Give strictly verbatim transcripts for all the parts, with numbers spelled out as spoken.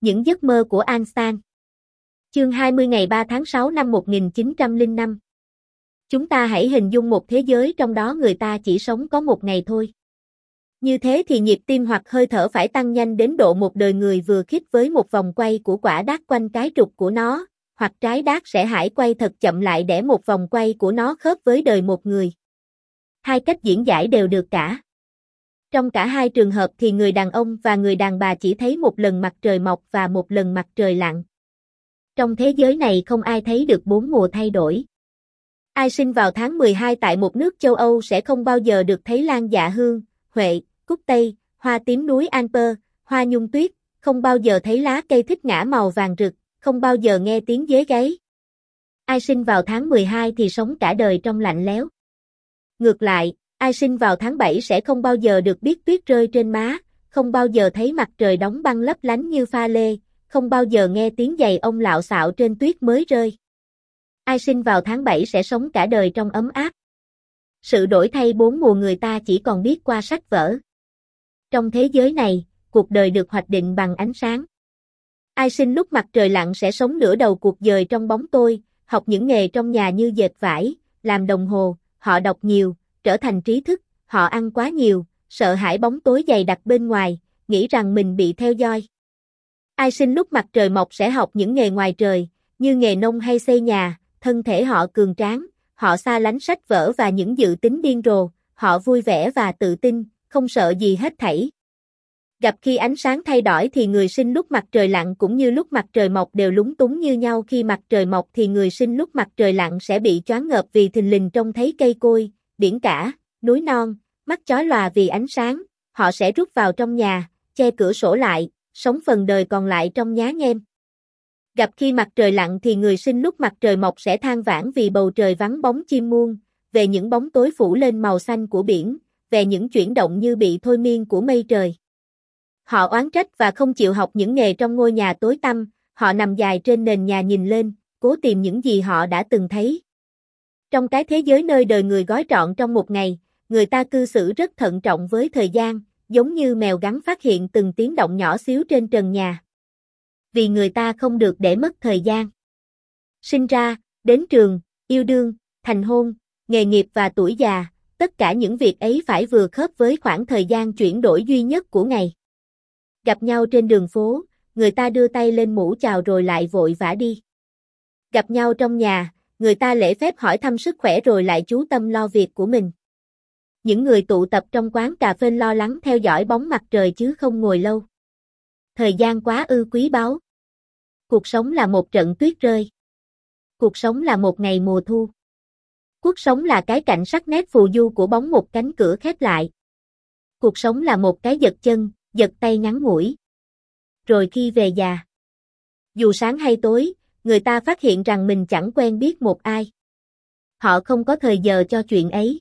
Những giấc mơ của Einstein. Chương hai mươi ngày ba tháng sáu năm một nghìn chín trăm lẻ năm. Chúng ta hãy hình dung một thế giới trong đó người ta chỉ sống có một ngày thôi. Như thế thì nhịp tim hoặc hơi thở phải tăng nhanh đến độ một đời người vừa khít với một vòng quay của quả đát quanh cái trục của nó, hoặc trái đát sẽ hãy quay thật chậm lại để một vòng quay của nó khớp với đời một người. Hai cách diễn giải đều được cả. Trong cả hai trường hợp thì người đàn ông và người đàn bà chỉ thấy một lần mặt trời mọc và một lần mặt trời lặn. Trong thế giới này không ai thấy được bốn mùa thay đổi. Ai sinh vào tháng mười hai tại một nước châu Âu sẽ không bao giờ được thấy lan dạ hương, huệ, cúc tây, hoa tím núi Alper, hoa nhung tuyết, không bao giờ thấy lá cây thích ngã màu vàng rực, không bao giờ nghe tiếng dế gáy. Ai sinh vào tháng mười hai thì sống cả đời trong lạnh lẽo. Ngược lại, ai sinh vào tháng bảy sẽ không bao giờ được biết tuyết rơi trên má, không bao giờ thấy mặt trời đóng băng lấp lánh như pha lê, không bao giờ nghe tiếng giày ông lạo xạo trên tuyết mới rơi. Ai sinh vào tháng bảy sẽ sống cả đời trong ấm áp. Sự đổi thay bốn mùa người ta chỉ còn biết qua sách vở. Trong thế giới này, cuộc đời được hoạch định bằng ánh sáng. Ai sinh lúc mặt trời lặn sẽ sống nửa đầu cuộc đời trong bóng tối, học những nghề trong nhà như dệt vải, làm đồng hồ, họ đọc nhiều, trở thành trí thức, họ ăn quá nhiều, sợ hãi bóng tối dày đặc bên ngoài, nghĩ rằng mình bị theo dõi. Ai sinh lúc mặt trời mọc sẽ học những nghề ngoài trời, như nghề nông hay xây nhà, thân thể họ cường tráng, họ xa lánh sách vở và những dự tính điên rồ, họ vui vẻ và tự tin, không sợ gì hết thảy. Gặp khi ánh sáng thay đổi thì người sinh lúc mặt trời lặn cũng như lúc mặt trời mọc đều lúng túng như nhau. Khi mặt trời mọc thì người sinh lúc mặt trời lặn sẽ bị choáng ngợp vì thình lình trông thấy cây cối, biển cả, núi non, mắt chói lòa vì ánh sáng, họ sẽ rút vào trong nhà, che cửa sổ lại, sống phần đời còn lại trong nhá nhem. Gặp khi mặt trời lặn thì người sinh lúc mặt trời mọc sẽ than vãn vì bầu trời vắng bóng chim muông, về những bóng tối phủ lên màu xanh của biển, về những chuyển động như bị thôi miên của mây trời. Họ oán trách và không chịu học những nghề trong ngôi nhà tối tăm, họ nằm dài trên nền nhà nhìn lên, cố tìm những gì họ đã từng thấy. Trong cái thế giới nơi đời người gói trọn trong một ngày, người ta cư xử rất thận trọng với thời gian, giống như mèo gắn phát hiện từng tiếng động nhỏ xíu trên trần nhà. Vì người ta không được để mất thời gian. Sinh ra, đến trường, yêu đương, thành hôn, nghề nghiệp và tuổi già, tất cả những việc ấy phải vừa khớp với khoảng thời gian chuyển đổi duy nhất của ngày. Gặp nhau trên đường phố, người ta đưa tay lên mũ chào rồi lại vội vã đi. Gặp nhau trong nhà, người ta lễ phép hỏi thăm sức khỏe rồi lại chú tâm lo việc của mình. Những người tụ tập trong quán cà phê lo lắng theo dõi bóng mặt trời chứ không ngồi lâu. Thời gian quá ư quý báu. Cuộc sống là một trận tuyết rơi. Cuộc sống là một ngày mùa thu. Cuộc sống là cái cảnh sắc nét phù du của bóng một cánh cửa khép lại. Cuộc sống là một cái giật chân, giật tay ngắn ngủi. Rồi khi về già, dù sáng hay tối, người ta phát hiện rằng mình chẳng quen biết một ai. Họ không có thời giờ cho chuyện ấy.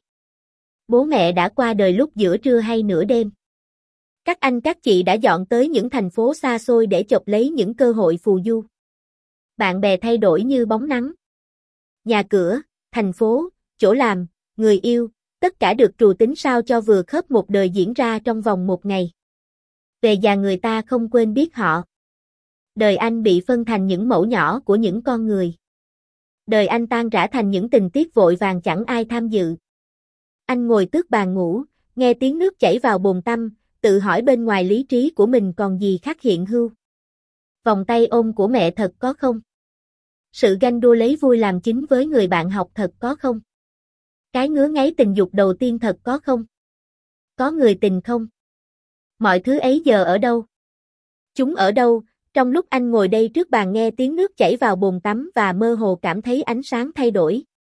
Bố mẹ đã qua đời lúc giữa trưa hay nửa đêm. Các anh các chị đã dọn tới những thành phố xa xôi để chộp lấy những cơ hội phù du. Bạn bè thay đổi như bóng nắng. Nhà cửa, thành phố, chỗ làm, người yêu, tất cả được trù tính sao cho vừa khớp một đời diễn ra trong vòng một ngày. Về già người ta không quên biết họ. Đời anh bị phân thành những mẩu nhỏ của những con người. Đời anh tan rã thành những tình tiết vội vàng chẳng ai tham dự. Anh ngồi tước bàn ngủ, nghe tiếng nước chảy vào bồn tắm, tự hỏi bên ngoài lý trí của mình còn gì khác hiện hữu. Vòng tay ôm của mẹ thật có không? Sự ganh đua lấy vui làm chính với người bạn học thật có không? Cái ngứa ngáy tình dục đầu tiên thật có không? Có người tình không? Mọi thứ ấy giờ ở đâu? Chúng ở đâu? Trong lúc anh ngồi đây trước bàn nghe tiếng nước chảy vào bồn tắm và mơ hồ cảm thấy ánh sáng thay đổi.